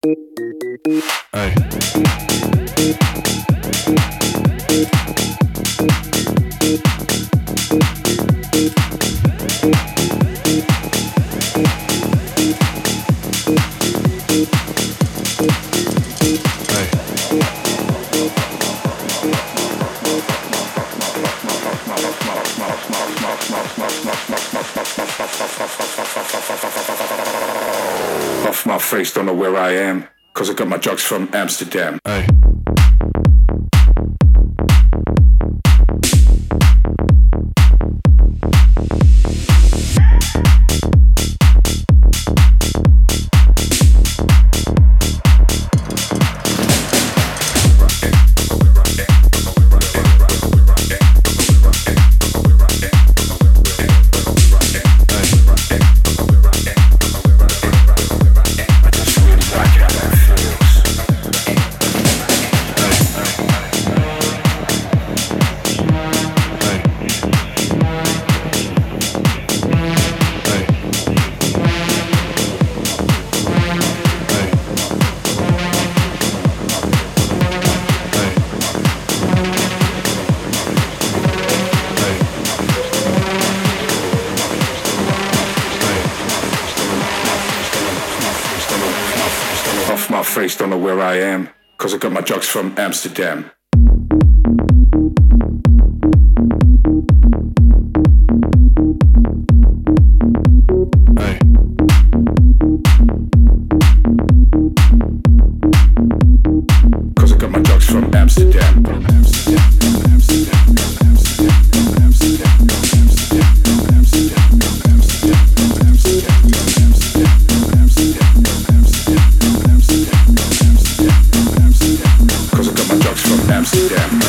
Hey. Off my face, don't know where I am, cause I got my drugs from Amsterdam. Hey. Off my face, don't know where I am, cause I got my drugs from Amsterdam. Hey. Cause I got my drugs from Amsterdam. Cause I got my drugs from Amsterdam.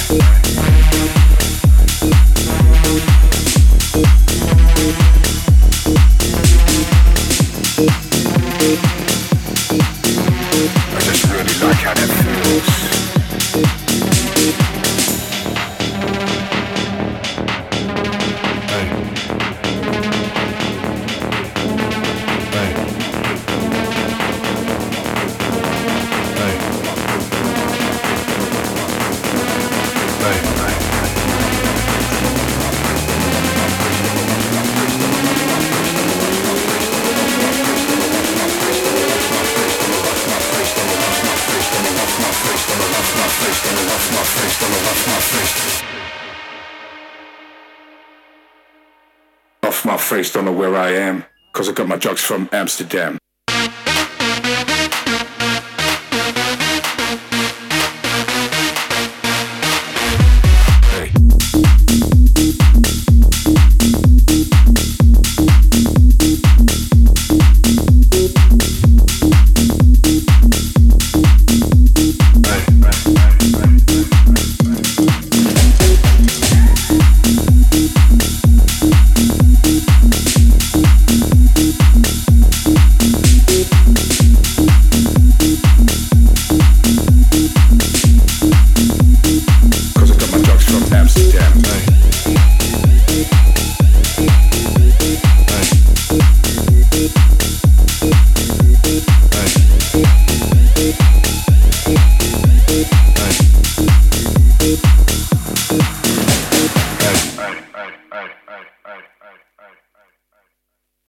I just really like how that feels. Off my face, don't know where I am, cause I got my drugs from Amsterdam.